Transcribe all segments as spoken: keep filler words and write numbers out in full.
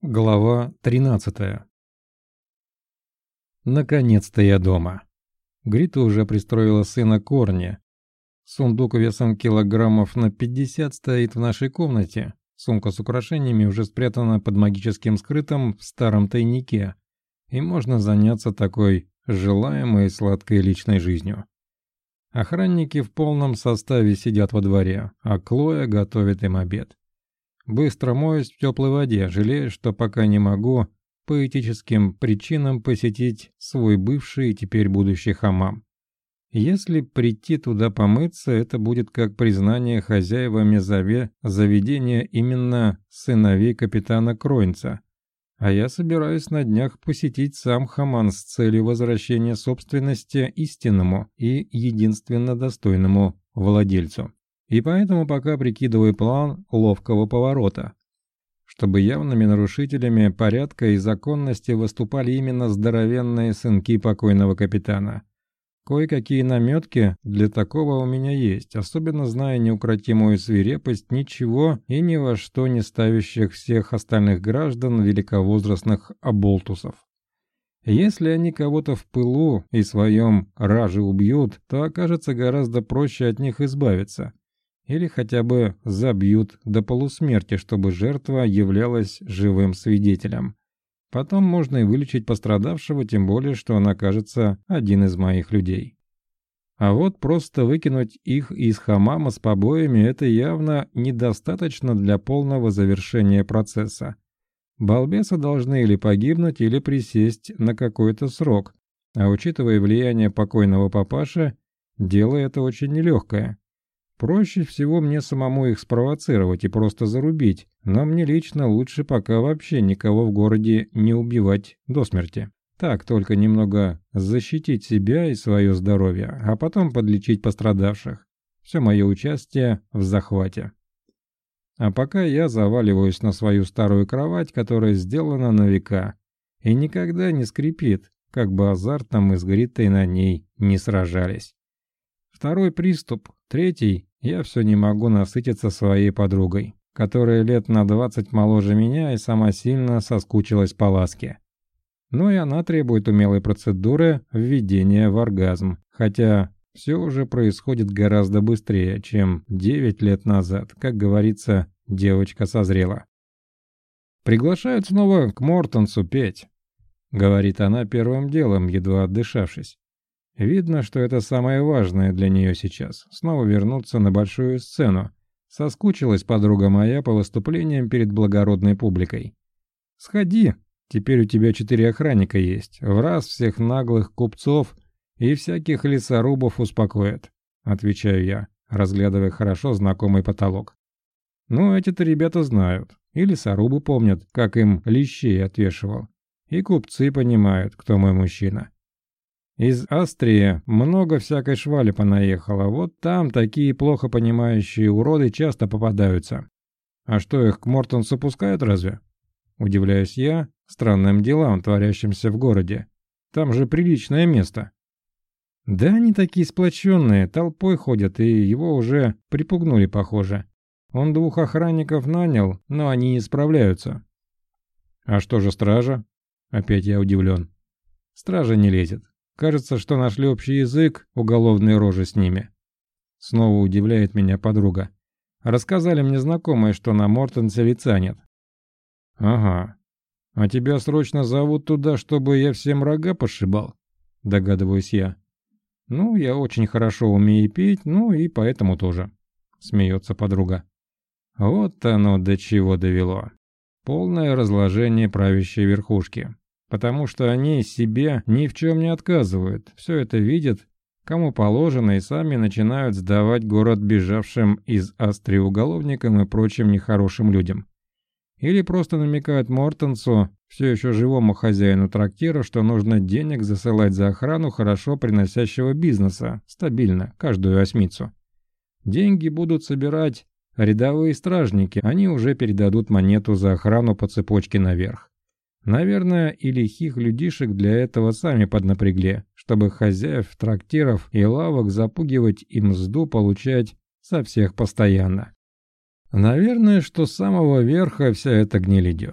Глава тринадцатая. Наконец-то я дома. Грита уже пристроила сына к Орне. Сундук весом килограммов на пятьдесят стоит в нашей комнате. Сумка с украшениями уже спрятана под магическим скрытым в старом тайнике. И можно заняться такой желаемой сладкой личной жизнью. Охранники в полном составе сидят во дворе, а Клоя готовит им обед. Быстро моюсь в теплой воде, жалею, что пока не могу по этическим причинам посетить свой бывший и теперь будущий хамам. Если прийти туда помыться, это будет как признание хозяевами заве заведения именно сыновей капитана Кройнца. А я собираюсь на днях посетить сам хамам с целью возвращения собственности истинному и единственно достойному владельцу. И поэтому пока прикидываю план ловкого поворота, чтобы явными нарушителями порядка и законности выступали именно здоровенные сынки покойного капитана. Кое-какие наметки для такого у меня есть, особенно зная неукротимую свирепость ничего и ни во что не ставящих всех остальных граждан великовозрастных оболтусов. Если они кого-то в пылу и своем раже убьют, то окажется гораздо проще от них избавиться. Или хотя бы забьют до полусмерти, чтобы жертва являлась живым свидетелем. Потом можно и вылечить пострадавшего, тем более, что он окажется один из моих людей. А вот просто выкинуть их из хамама с побоями – это явно недостаточно для полного завершения процесса. Балбесы должны или погибнуть, или присесть на какой-то срок. А учитывая влияние покойного папаши, дело это очень нелегкое. Проще всего мне самому их спровоцировать и просто зарубить, но мне лично лучше пока вообще никого в городе не убивать до смерти. Так, только немного защитить себя и свое здоровье, а потом подлечить пострадавших. Все мое участие в захвате. А пока я заваливаюсь на свою старую кровать, которая сделана на века, и никогда не скрипит, как бы азартно мы с Гритой на ней не сражались. Второй приступ, третий, я все не могу насытиться своей подругой, которая лет на двадцать моложе меня и сама сильно соскучилась по ласке. Но и она требует умелой процедуры введения в оргазм, хотя все уже происходит гораздо быстрее, чем девять лет назад, как говорится, девочка созрела. «Приглашают снова к Мортенсу петь», — говорит она первым делом, едва отдышавшись. Видно, что это самое важное для нее сейчас – снова вернуться на большую сцену. Соскучилась подруга моя по выступлениям перед благородной публикой. «Сходи, теперь у тебя четыре охранника есть, в раз всех наглых купцов и всяких лесорубов успокоят», – отвечаю я, разглядывая хорошо знакомый потолок. «Ну, эти-то ребята знают, и лесорубы помнят, как им лещей отвешивал, и купцы понимают, кто мой мужчина. Из Астрии много всякой швали понаехало, вот там такие плохо понимающие уроды часто попадаются. А что, их к Мортенсу пускают разве? Удивляюсь я странным делам, творящимся в городе. Там же приличное место. Да они такие сплоченные, толпой ходят, и его уже припугнули, похоже. Он двух охранников нанял, но они не справляются. А что же стража? Опять я удивлен. Стража не лезет. Кажется, что нашли общий язык уголовной рожи с ними. Снова удивляет меня подруга. Рассказали мне знакомые, что на Мортенсе лица нет. Ага. А тебя срочно зовут туда, чтобы я всем рога пошибал? Догадываюсь я. Ну, я очень хорошо умею петь, ну и поэтому тоже. Смеется подруга. Вот оно до чего довело. Полное разложение правящей верхушки. Потому что они себе ни в чем не отказывают, все это видят, кому положено, и сами начинают сдавать город бежавшим из Астрии уголовникам и прочим нехорошим людям. Или просто намекают Мортенсу, все еще живому хозяину трактира, что нужно денег засылать за охрану хорошо приносящего бизнеса, стабильно, каждую осьмицу. Деньги будут собирать рядовые стражники, они уже передадут монету за охрану по цепочке наверх. Наверное, и лихих людишек для этого сами поднапрягли, чтобы хозяев трактиров и лавок запугивать и мзду получать со всех постоянно. Наверное, что с самого верха вся эта гниль идет.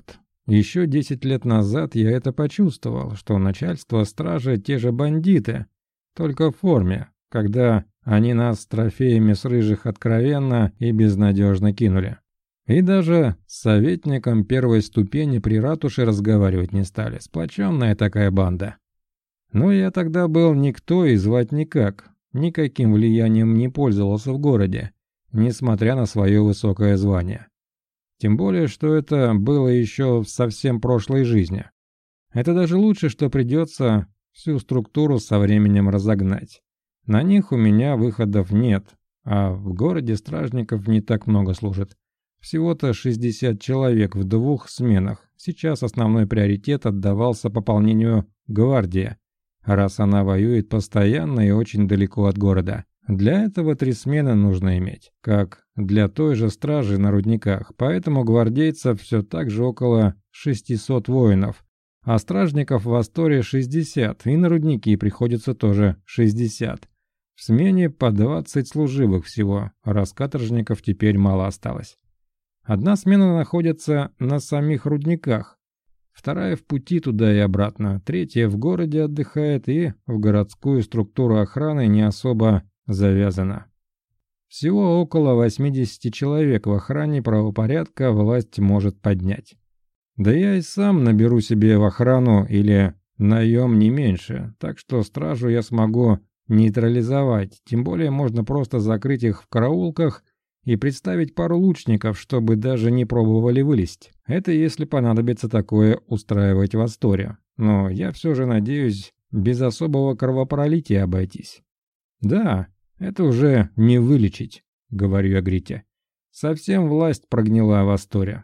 Еще десять лет назад я это почувствовал, что начальство стражи те же бандиты, только в форме, когда они нас с трофеями с рыжих откровенно и безнадежно кинули. И даже с советником первой ступени при ратуше разговаривать не стали, сплоченная такая банда. Но я тогда был никто и звать никак, никаким влиянием не пользовался в городе, несмотря на свое высокое звание. Тем более, что это было еще в совсем прошлой жизни. Это даже лучше, что придется всю структуру со временем разогнать. На них у меня выходов нет, а в городе стражников не так много служит. Всего-то шестьдесят человек в двух сменах. Сейчас основной приоритет отдавался пополнению гвардии, раз она воюет постоянно и очень далеко от города. Для этого три смены нужно иметь, как для той же стражи на рудниках, поэтому гвардейцев все так же около шестисот воинов, а стражников в Асторе шестьдесят, и на рудники приходится тоже шестьдесят. В смене по двадцать служивых всего, раз каторжников теперь мало осталось. Одна смена находится на самих рудниках, вторая в пути туда и обратно, третья в городе отдыхает и в городскую структуру охраны не особо завязана. Всего около восьмидесяти человек в охране правопорядка власть может поднять. Да я и сам наберу себе в охрану или наем не меньше, так что стражу я смогу нейтрализовать, тем более можно просто закрыть их в караулках и представить пару лучников, чтобы даже не пробовали вылезть. Это если понадобится такое устраивать в Асторе. Но я все же надеюсь без особого кровопролития обойтись. Да, это уже не вылечить, говорю я Грите. Совсем власть прогнила в Асторе.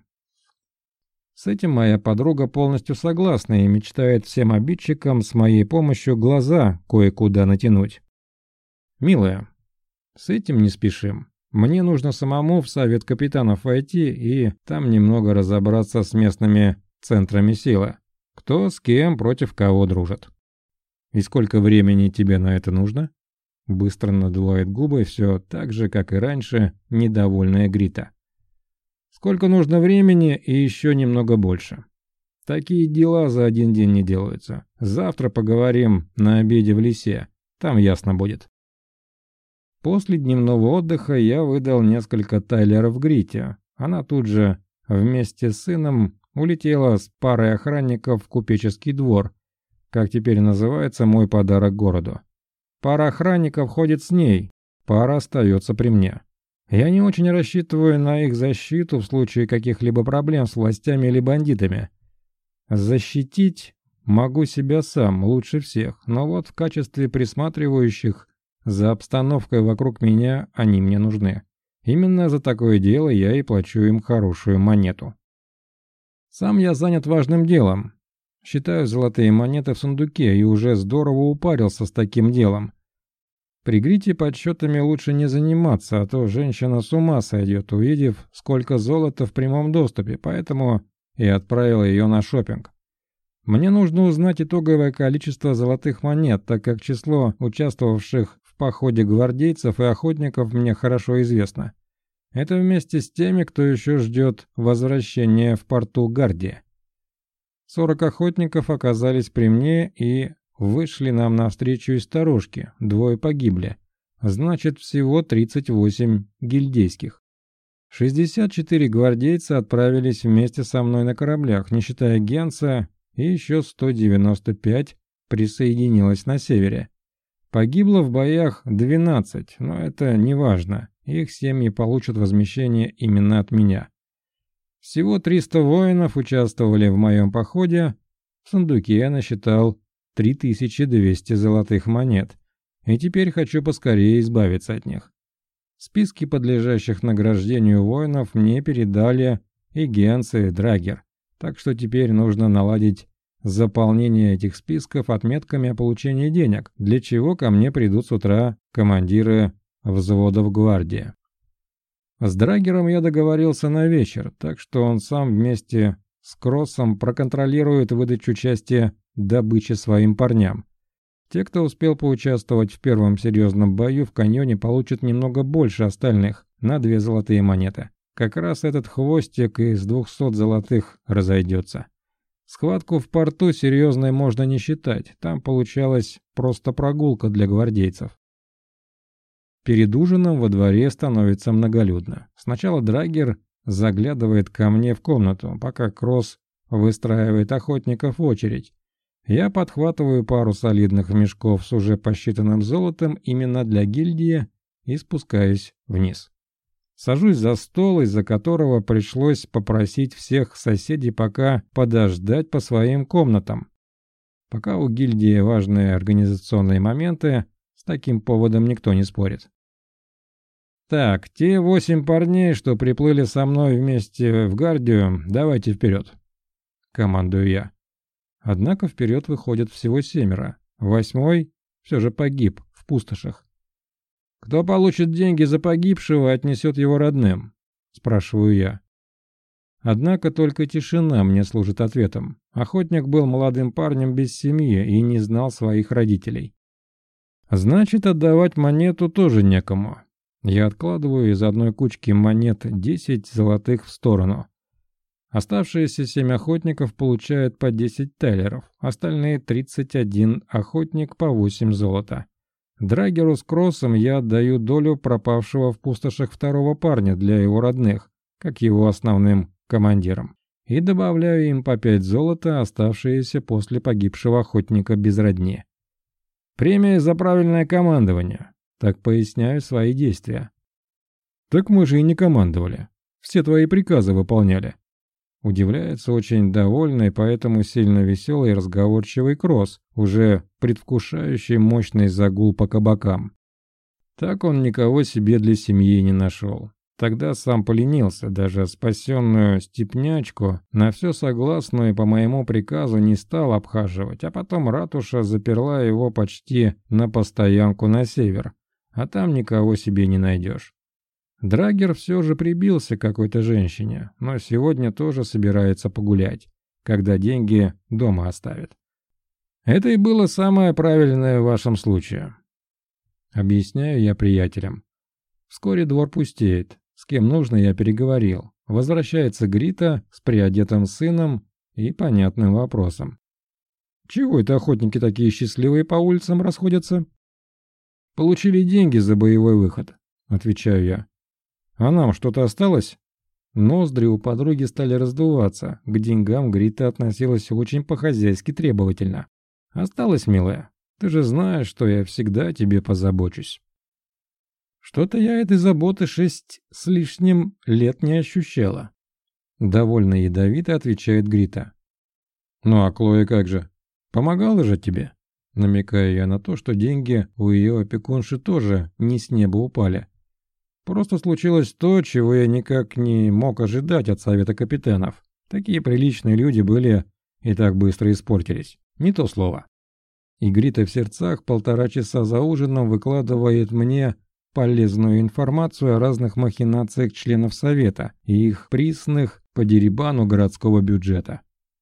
С этим моя подруга полностью согласна и мечтает всем обидчикам с моей помощью глаза кое-куда натянуть. Милая, с этим не спешим. Мне нужно самому в совет капитанов войти и там немного разобраться с местными центрами силы. Кто с кем против кого дружит. И сколько времени тебе на это нужно? Быстро надувает губы, все так же, как и раньше, недовольная Грита. Сколько нужно времени и еще немного больше. Такие дела за один день не делаются. Завтра поговорим на обеде в лесе, там ясно будет. После дневного отдыха я выдал несколько тайлеров Грите. Она тут же вместе с сыном улетела с парой охранников в купеческий двор, как теперь называется мой подарок городу. Пара охранников ходит с ней, пара остается при мне. Я не очень рассчитываю на их защиту в случае каких-либо проблем с властями или бандитами. Защитить могу себя сам лучше всех, но вот в качестве присматривающих за обстановкой вокруг меня они мне нужны. Именно за такое дело я и плачу им хорошую монету. Сам я занят важным делом. Считаю золотые монеты в сундуке и уже здорово упарился с таким делом. При Грите подсчетами лучше не заниматься, а то женщина с ума сойдет, увидев, сколько золота в прямом доступе, поэтому и отправил ее на шопинг. Мне нужно узнать итоговое количество золотых монет, так как число участвовавших в походе гвардейцев и охотников мне хорошо известно. Это вместе с теми, кто еще ждет возвращения в порту Гардия. Сорок охотников оказались при мне и вышли нам навстречу из сторожки, двое погибли. Значит, всего тридцать восемь гильдейских. шестьдесят четыре гвардейца отправились вместе со мной на кораблях, не считая Генца, и еще сто девяносто пять присоединилось на севере. Погибло в боях двенадцать, но это не важно, их семьи получат возмещение именно от меня. Всего триста воинов участвовали в моем походе, в сундуке я насчитал три тысячи двести золотых монет, и теперь хочу поскорее избавиться от них. Списки подлежащих награждению воинов мне передали и Генц, и Драгер, так что теперь нужно наладить заполнение этих списков отметками о получении денег, для чего ко мне придут с утра командиры взводов гвардии. С Драгером я договорился на вечер, так что он сам вместе с Кроссом проконтролирует выдачу части добычи своим парням. Те, кто успел поучаствовать в первом серьезном бою в каньоне, получат немного больше остальных, на две золотые монеты. Как раз этот хвостик из двухсот золотых разойдется. Схватку в порту серьезной можно не считать, там получалась просто прогулка для гвардейцев. Перед ужином во дворе становится многолюдно. Сначала Драгер заглядывает ко мне в комнату, пока Кросс выстраивает охотников в очередь. Я подхватываю пару солидных мешков с уже посчитанным золотом именно для гильдии и спускаюсь вниз. Сажусь за стол, из-за которого пришлось попросить всех соседей пока подождать по своим комнатам. Пока у гильдии важные организационные моменты, с таким поводом никто не спорит. Так, те восемь парней, что приплыли со мной вместе в Гардию, давайте вперед. Командую я. Однако вперед выходят всего семеро. Восьмой все же погиб в пустошах. «Кто получит деньги за погибшего, отнесет его родным?» – спрашиваю я. Однако только тишина мне служит ответом. Охотник был молодым парнем без семьи и не знал своих родителей. Значит, отдавать монету тоже некому. Я откладываю из одной кучки монет десять золотых в сторону. Оставшиеся семь охотников получают по десять талеров, остальные тридцать один охотник по восемь золота. Драгеру с Кроссом я отдаю долю пропавшего в пустошах второго парня для его родных, как его основным командирам, и добавляю им по пять золота, оставшиеся после погибшего охотника без родни. Премия за правильное командование. Так поясняю свои действия. Так мы же и не командовали. Все твои приказы выполняли. Удивляется очень довольный, поэтому сильно веселый и разговорчивый Кросс, уже предвкушающий мощный загул по кабакам. Так он никого себе для семьи не нашел. Тогда сам поленился, даже спасенную степнячку на все согласную по моему приказу не стал обхаживать, а потом ратуша заперла его почти на постоянку на север, а там никого себе не найдешь. Драгер все же прибился к какой-то женщине, но сегодня тоже собирается погулять, когда деньги дома оставит. Это и было самое правильное в вашем случае. Объясняю я приятелям. Вскоре двор пустеет. С кем нужно, я переговорил. Возвращается Грита с приодетым сыном и понятным вопросом. Чего это охотники такие счастливые по улицам расходятся? Получили деньги за боевой выход, отвечаю я. А нам что-то осталось? Ноздри у подруги стали раздуваться. К деньгам Грита относилась очень по-хозяйски требовательно. Осталось, милая. Ты же знаешь, что я всегда о тебе позабочусь. Что-то я этой заботы шесть с лишним лет не ощущала. Довольно ядовито отвечает Грита. Ну а Клоя как же? Помогала же тебе? Намекаю я на то, что деньги у ее опекунши тоже не с неба упали. Просто случилось то, чего я никак не мог ожидать от совета капитанов. Такие приличные люди были и так быстро испортились. Не то слово. И Грита в сердцах полтора часа за ужином выкладывает мне полезную информацию о разных махинациях членов совета и их присных по дерибану городского бюджета.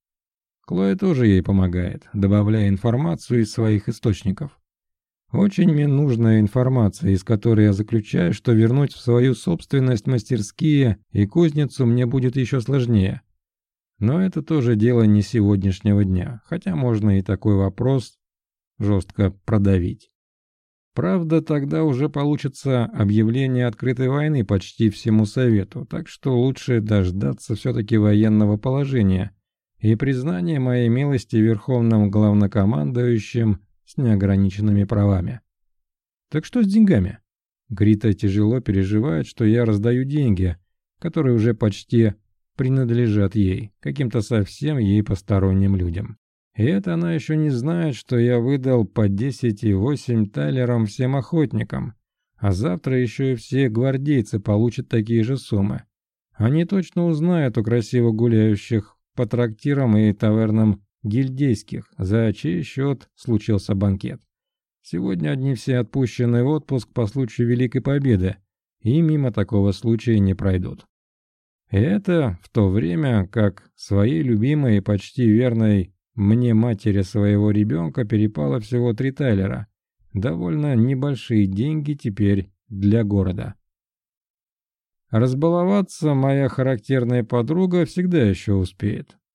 Клоя тоже ей помогает, добавляя информацию из своих источников. Очень мне нужная информация, из которой я заключаю, что вернуть в свою собственность мастерские и кузницу мне будет еще сложнее. Но это тоже дело не сегодняшнего дня, хотя можно и такой вопрос жестко продавить. Правда, тогда уже получится объявление открытой войны почти всему Совету, так что лучше дождаться все-таки военного положения и признания моей милости верховным главнокомандующим с неограниченными правами. Так что с деньгами? Грита тяжело переживает, что я раздаю деньги, которые уже почти принадлежат ей, каким-то совсем ей посторонним людям. И это она еще не знает, что я выдал по десять и восемь талерам всем охотникам, а завтра еще и все гвардейцы получат такие же суммы. Они точно узнают у красиво гуляющих по трактирам и тавернам гильдейских, за чей счет случился банкет. Сегодня одни все отпущены в отпуск по случаю Великой Победы, и мимо такого случая не пройдут. И это в то время, как своей любимой и почти верной мне матери своего ребенка перепало всего три талера. Довольно небольшие деньги теперь для города. Разбаловаться моя характерная подруга всегда еще успеет.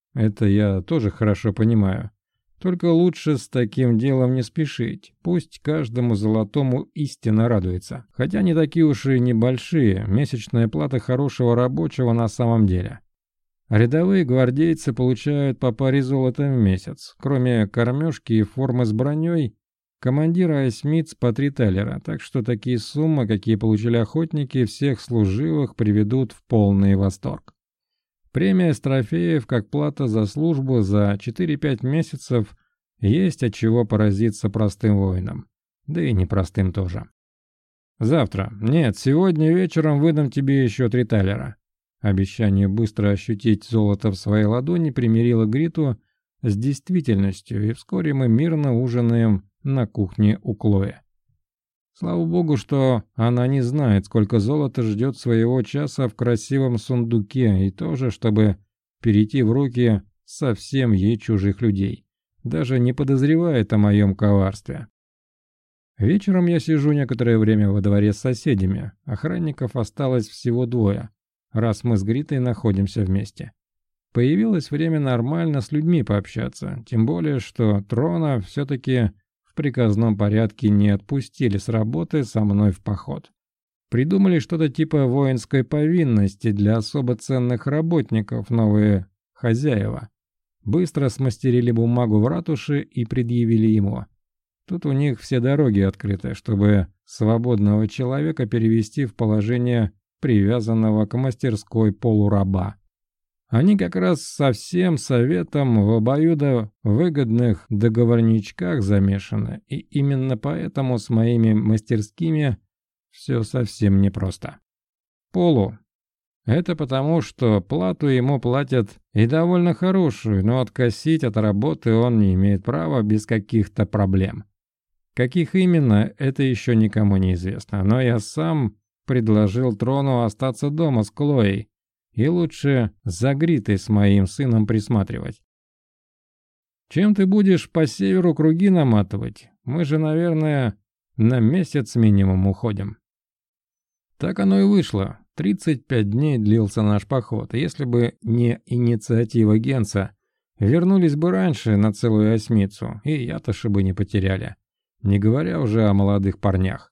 Это я тоже хорошо понимаю. Только лучше с таким делом не спешить. Пусть каждому золотому истинно радуется. Хотя не такие уж и небольшие. Месячная плата хорошего рабочего на самом деле. Рядовые гвардейцы получают по паре золота в месяц. Кроме кормежки и формы с броней, командира эсмиц по три талера. Так что такие суммы, какие получили охотники, всех служивых приведут в полный восторг. Премия с трофеев, как плата за службу за четыре-пять месяцев, есть от чего поразиться простым воинам. Да и непростым тоже. Завтра. Нет, сегодня вечером выдам тебе еще три талера. Обещание быстро ощутить золото в своей ладони примирило Гриту с действительностью, и вскоре мы мирно ужинаем на кухне у Клои. Слава богу, что она не знает, сколько золота ждет своего часа в красивом сундуке, и тоже, чтобы перейти в руки совсем ей чужих людей. Даже не подозревает о моем коварстве. Вечером я сижу некоторое время во дворе с соседями. Охранников осталось всего двое, раз мы с Гритой находимся вместе. Появилось время нормально с людьми пообщаться, тем более, что Трона все-таки в приказном порядке не отпустили с работы со мной в поход. Придумали что-то типа воинской повинности для особо ценных работников, новые хозяева. Быстро смастерили бумагу в ратуше и предъявили ему. Тут у них все дороги открыты, чтобы свободного человека перевести в положение привязанного к мастерской полураба. Они как раз со всем советом в обоюдо выгодных договорничках замешаны, и именно поэтому с моими мастерскими все совсем непросто. Полу. Это потому, что плату ему платят и довольно хорошую, но откосить от работы он не имеет права без каких-то проблем. Каких именно, это еще никому не известно, но я сам предложил Трону остаться дома с Клоей и лучше за Гритой с моим сыном присматривать. Чем ты будешь по северу круги наматывать? Мы же, наверное, на месяц минимум уходим. Так оно и вышло. тридцать пять дней длился наш поход. Если бы не инициатива Генца, вернулись бы раньше на целую осьмицу, и Ятоши бы не потеряли. Не говоря уже о молодых парнях.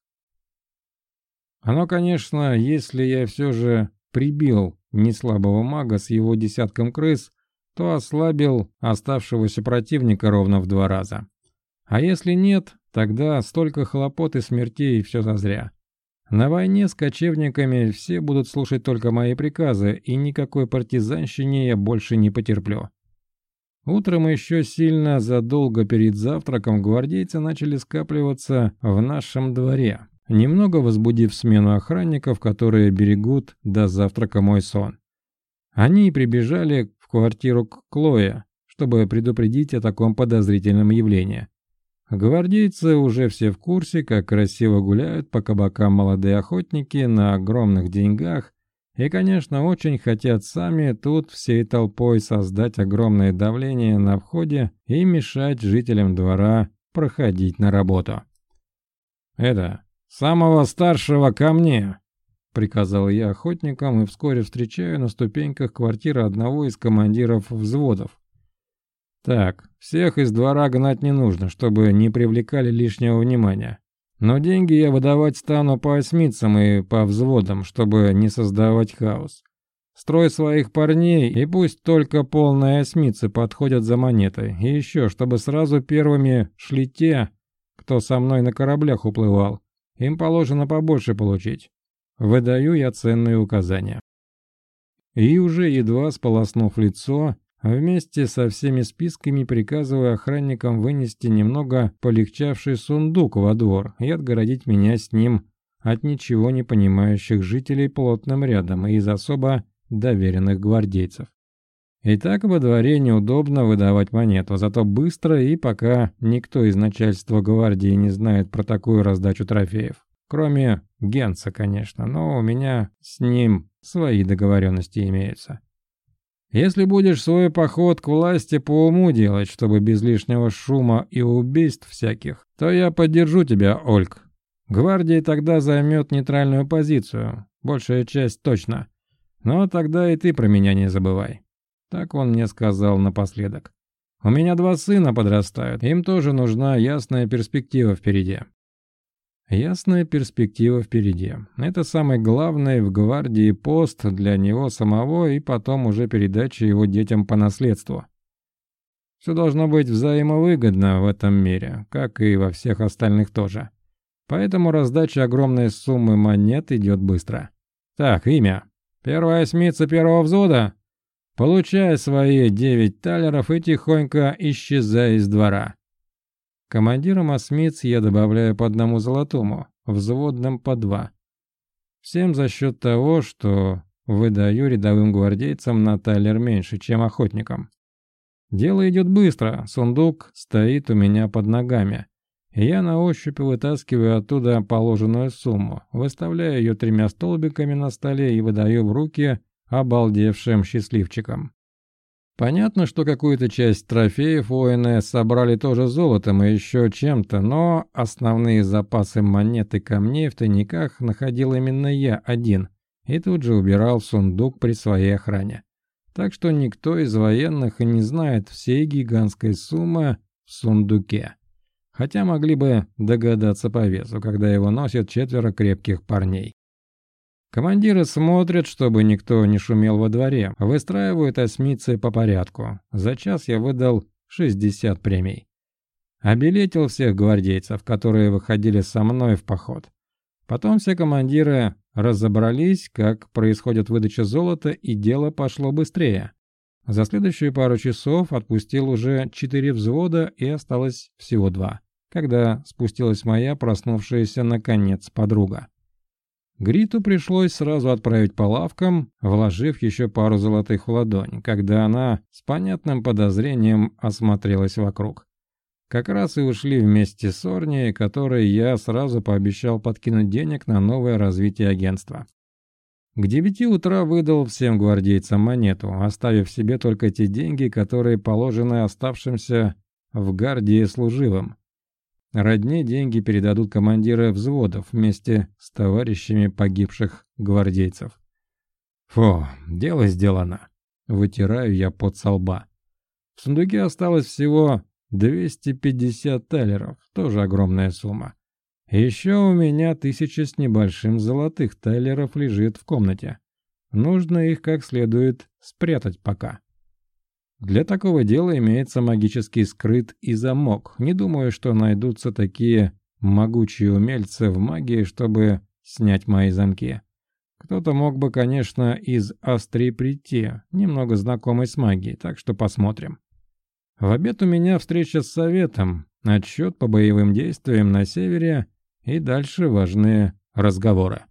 Оно, конечно, если я все же прибил неслабого мага с его десятком крыс, то ослабил оставшегося противника ровно в два раза. А если нет, тогда столько хлопот и смертей, и все зазря. На войне с кочевниками все будут слушать только мои приказы, и никакой партизанщине я больше не потерплю. Утром еще сильно задолго перед завтраком гвардейцы начали скапливаться в нашем дворе, немного возбудив смену охранников, которые берегут до завтрака мой сон. Они прибежали в квартиру к Клое, чтобы предупредить о таком подозрительном явлении. Гвардейцы уже все в курсе, как красиво гуляют по кабакам молодые охотники на огромных деньгах, и, конечно, очень хотят сами тут всей толпой создать огромное давление на входе и мешать жителям двора проходить на работу. «Это, самого старшего ко мне!» — приказал я охотникам, и вскоре встречаю на ступеньках квартиры одного из командиров взводов. «Так, всех из двора гнать не нужно, чтобы не привлекали лишнего внимания. Но деньги я выдавать стану по осьмицам и по взводам, чтобы не создавать хаос. Строй своих парней, и пусть только полные осьмицы подходят за монетой. И еще, чтобы сразу первыми шли те, кто со мной на кораблях уплывал. Им положено побольше получить. Выдаю я ценные указания». И уже едва сполоснув лицо, вместе со всеми списками приказываю охранникам вынести немного полегчавший сундук во двор и отгородить меня с ним от ничего не понимающих жителей плотным рядом и из особо доверенных гвардейцев. И так во дворе неудобно выдавать монету, зато быстро, и пока никто из начальства гвардии не знает про такую раздачу трофеев. Кроме Генца, конечно, но у меня с ним свои договоренности имеются. Если будешь свой поход к власти по уму делать, чтобы без лишнего шума и убийств всяких, то я поддержу тебя, Ольг. Гвардия тогда займет нейтральную позицию, большая часть точно. Но тогда и ты про меня не забывай. Так он мне сказал напоследок. У меня два сына подрастают, им тоже нужна ясная перспектива впереди. Ясная перспектива впереди. Это самый главный в гвардии пост для него самого и потом уже передача его детям по наследству. Все должно быть взаимовыгодно в этом мире, как и во всех остальных тоже. Поэтому раздача огромной суммы монет идет быстро. Так, имя. Первая осьмица первого взвода. Получай свои девять талеров и тихонько исчезай из двора. Командирам осьмиц я добавляю по одному золотому, взводным по два. Всем за счет того, что выдаю рядовым гвардейцам на талер меньше, чем охотникам. Дело идет быстро, сундук стоит у меня под ногами. И я на ощупь вытаскиваю оттуда положенную сумму, выставляю ее тремя столбиками на столе и выдаю в руки обалдевшим счастливчикам. Понятно, что какую-то часть трофеев воины собрали тоже золотом и еще чем-то, но основные запасы монет и камней в тайниках находил именно я один и тут же убирал в сундук при своей охране. Так что никто из военных и не знает всей гигантской суммы в сундуке. Хотя могли бы догадаться по весу, когда его носят четверо крепких парней. Командиры смотрят, чтобы никто не шумел во дворе, выстраивают осьмицы по порядку. За час я выдал шестьдесят премий. Обилетил всех гвардейцев, которые выходили со мной в поход. Потом все командиры разобрались, как происходит выдача золота, и дело пошло быстрее. За следующие пару часов отпустил уже четыре взвода и осталось всего два, когда спустилась моя проснувшаяся наконец подруга. Гриту пришлось сразу отправить по лавкам, вложив еще пару золотых в ладонь, когда она с понятным подозрением осмотрелась вокруг. Как раз и ушли вместе с Орнией, которой я сразу пообещал подкинуть денег на новое развитие агентства. К девяти утра выдал всем гвардейцам монету, оставив себе только те деньги, которые положены оставшимся в гвардии служивым. Родне деньги передадут командиры взводов вместе с товарищами погибших гвардейцев. Фу, дело сделано. Вытираю я пот со лба. В сундуке осталось всего двести пятьдесят талеров, тоже огромная сумма. Еще у меня тысяча с небольшим золотых талеров лежит в комнате. Нужно их как следует спрятать пока. Для такого дела имеется магический скрыт и замок. Не думаю, что найдутся такие могучие умельцы в магии, чтобы снять мои замки. Кто-то мог бы, конечно, из Астрии прийти, немного знакомый с магией, так что посмотрим. В обед у меня встреча с советом, отчет по боевым действиям на севере и дальше важные разговоры.